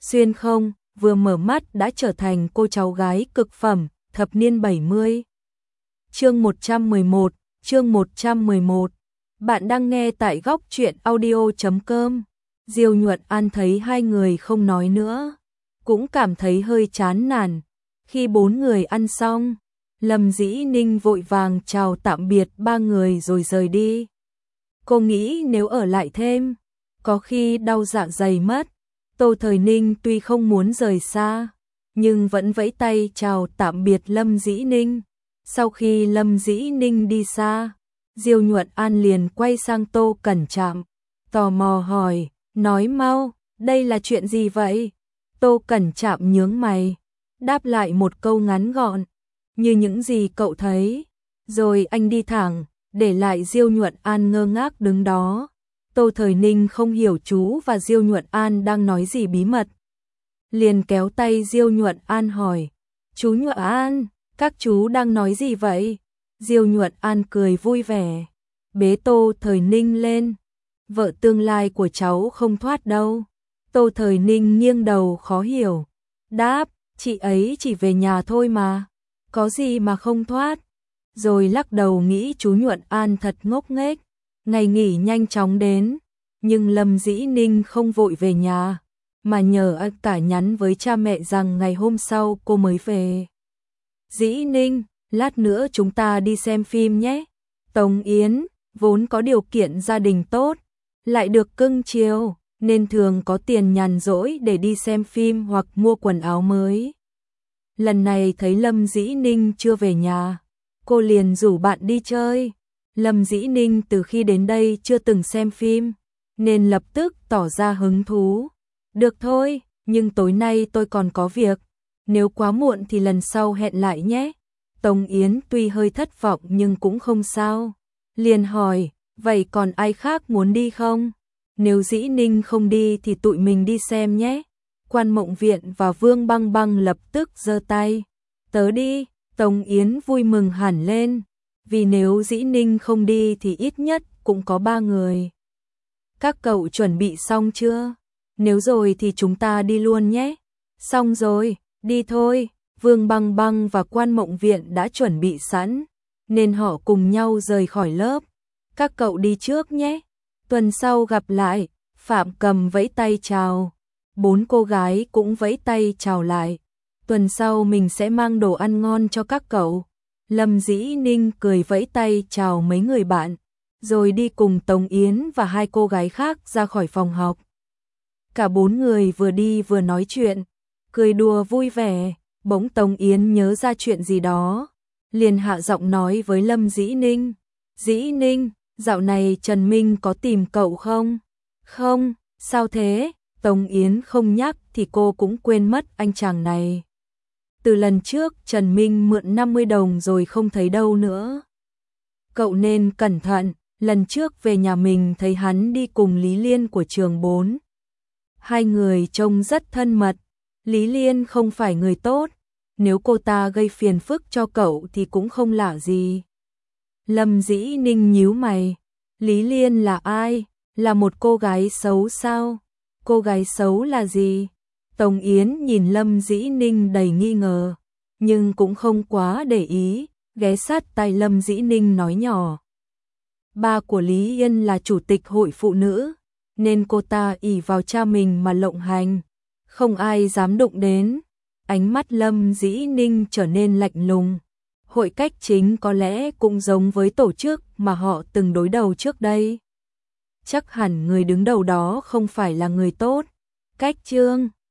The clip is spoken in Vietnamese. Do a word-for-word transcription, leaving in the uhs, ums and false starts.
xuyên không, vừa mở mắt đã trở thành cô cháu gái cực phẩm, thập niên bảy mươi. Chương một trăm mười một, chương một trăm mười một. Bạn đang nghe tại góc truyện audio chấm com. Diêu Nhuận An thấy hai người không nói nữa, cũng cảm thấy hơi chán nản. Khi bốn người ăn xong, Lâm Dĩ Ninh vội vàng chào tạm biệt ba người rồi rời đi. Cô nghĩ nếu ở lại thêm, có khi đau dạ dày mất. Tô Thời Ninh tuy không muốn rời xa, nhưng vẫn vẫy tay chào tạm biệt Lâm Dĩ Ninh. Sau khi Lâm Dĩ Ninh đi xa, Diêu Nhuận An liền quay sang Tô Cẩn Trạm, tò mò hỏi, nói mau, đây là chuyện gì vậy? Tô Cẩn Trạm nhướng mày, đáp lại một câu ngắn gọn, như những gì cậu thấy. Rồi anh đi thẳng, để lại Diêu Nhuận An ngơ ngác đứng đó. Tô Thời Ninh không hiểu chú và Diêu Nhuận An đang nói gì bí mật, liền kéo tay Diêu Nhuận An hỏi, chú Nhuận An, các chú đang nói gì vậy? Diêu Nhuận An cười vui vẻ, bế Tô Thời Ninh lên, vợ tương lai của cháu không thoát đâu. Tô Thời Ninh nghiêng đầu khó hiểu, đáp, chị ấy chỉ về nhà thôi mà, có gì mà không thoát. Rồi lắc đầu nghĩ chú Nhuận An thật ngốc nghếch. Ngày nghỉ nhanh chóng đến, nhưng Lâm Dĩ Ninh không vội về nhà, mà nhờ cả nhắn với cha mẹ rằng ngày hôm sau cô mới về. Dĩ Ninh, lát nữa chúng ta đi xem phim nhé. Tống Yến, vốn có điều kiện gia đình tốt, lại được cưng chiều, nên thường có tiền nhàn rỗi để đi xem phim hoặc mua quần áo mới. Lần này thấy Lâm Dĩ Ninh chưa về nhà, cô liền rủ bạn đi chơi. Lâm Dĩ Ninh từ khi đến đây chưa từng xem phim, nên lập tức tỏ ra hứng thú. Được thôi, nhưng tối nay tôi còn có việc, nếu quá muộn thì lần sau hẹn lại nhé. Tống Yến tuy hơi thất vọng nhưng cũng không sao. Liền hỏi, vậy còn ai khác muốn đi không? Nếu Dĩ Ninh không đi thì tụi mình đi xem nhé. Quan Mộng Viện và Vương Băng Băng lập tức giơ tay. Tớ đi, Tống Yến vui mừng hẳn lên. Vì nếu Dĩ Ninh không đi thì ít nhất cũng có ba người. Các cậu chuẩn bị xong chưa? Nếu rồi thì chúng ta đi luôn nhé. Xong rồi, đi thôi. Vương Băng Băng và Quan Mộng Viện đã chuẩn bị sẵn, nên họ cùng nhau rời khỏi lớp. Các cậu đi trước nhé. Tuần sau gặp lại. Phạm Cầm vẫy tay chào. Bốn cô gái cũng vẫy tay chào lại. Tuần sau mình sẽ mang đồ ăn ngon cho các cậu. Lâm Dĩ Ninh cười vẫy tay chào mấy người bạn, rồi đi cùng Tống Yến và hai cô gái khác ra khỏi phòng học. Cả bốn người vừa đi vừa nói chuyện, cười đùa vui vẻ. Bỗng Tống Yến nhớ ra chuyện gì đó, liền hạ giọng nói với Lâm Dĩ Ninh, Dĩ Ninh, dạo này Trần Minh có tìm cậu không? Không, sao thế? Tống Yến không nhắc thì cô cũng quên mất anh chàng này. Từ lần trước Trần Minh mượn năm mươi đồng rồi không thấy đâu nữa. Cậu nên cẩn thận, lần trước về nhà mình thấy hắn đi cùng Lý Liên của trường bốn. Hai người trông rất thân mật, Lý Liên không phải người tốt, nếu cô ta gây phiền phức cho cậu thì cũng không lạ gì. Lâm Dĩ Ninh nhíu mày, Lý Liên là ai? Là một cô gái xấu sao? Cô gái xấu là gì? Tống Yến nhìn Lâm Dĩ Ninh đầy nghi ngờ, nhưng cũng không quá để ý, ghé sát tai Lâm Dĩ Ninh nói nhỏ. Ba của Lý Yên là chủ tịch hội phụ nữ, nên cô ta ỷ vào cha mình mà lộng hành, không ai dám đụng đến. Ánh mắt Lâm Dĩ Ninh trở nên lạnh lùng. Hội Cách Chính có lẽ cũng giống với tổ chức mà họ từng đối đầu trước đây. Chắc hẳn người đứng đầu đó không phải là người tốt. Cách Trương